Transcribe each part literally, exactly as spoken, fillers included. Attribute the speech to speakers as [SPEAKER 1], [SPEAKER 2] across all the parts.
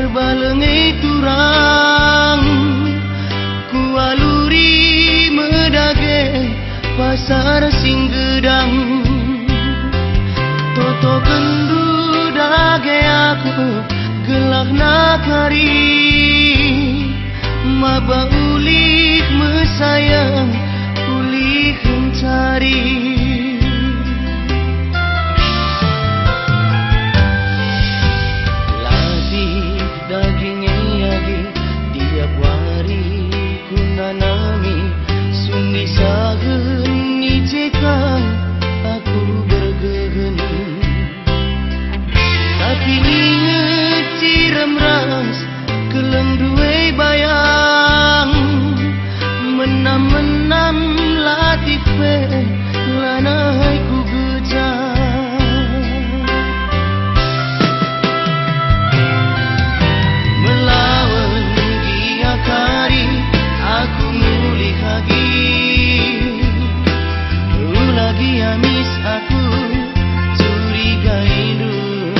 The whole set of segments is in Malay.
[SPEAKER 1] Terbalengai turang ku aluri medage pasar singgedang toto kendu dage aku gelah nakari maba ulik mesayang ulik mencari menam latih pe lanai ku gejar melawan dia kari aku mulih lagi lagi amis aku curiga hidup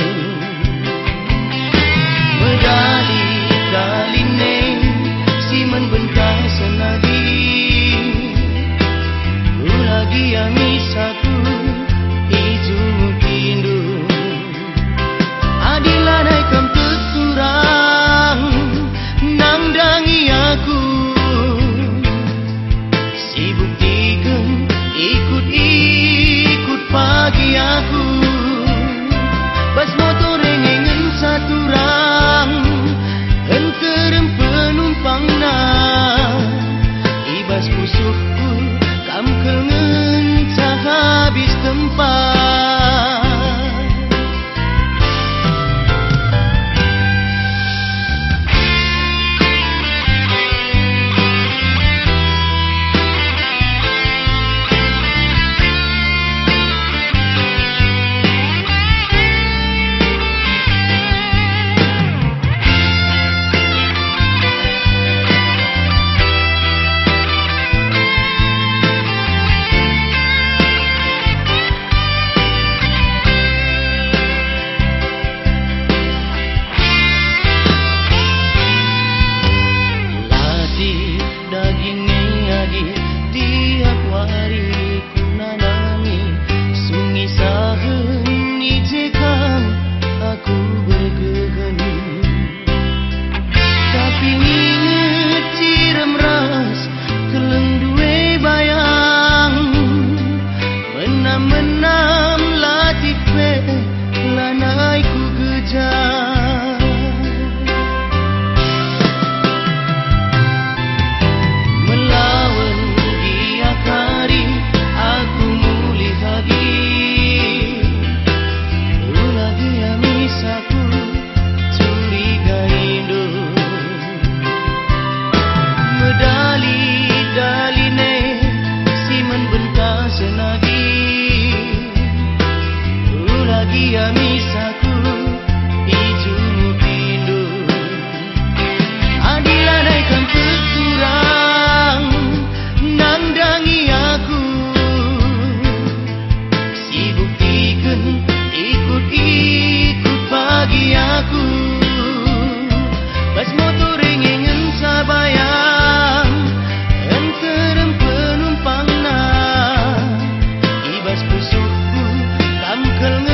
[SPEAKER 1] medali kaline si menbentak senadi lagi amis aku ijo pindu adilanai kam terkurang nang dangi aku sibuk tiken ikut-ikut pagi aku bas motor rengengen satu rang henterem penumpang na ibas pusukku kam kengen tak habis tempat menam latih pe lanai ku gejar melawan dia kari aku mulih lagi lagi amis aku curiga hidup medali daline si menbentak senadi lagi amis aku ijo pindu adilanai kam terkurang nang dangi aku sibuk tiken ikut-ikut pagi aku bas motor rengengen sabayang enterem penumpang na ibas pusukku kam kelnge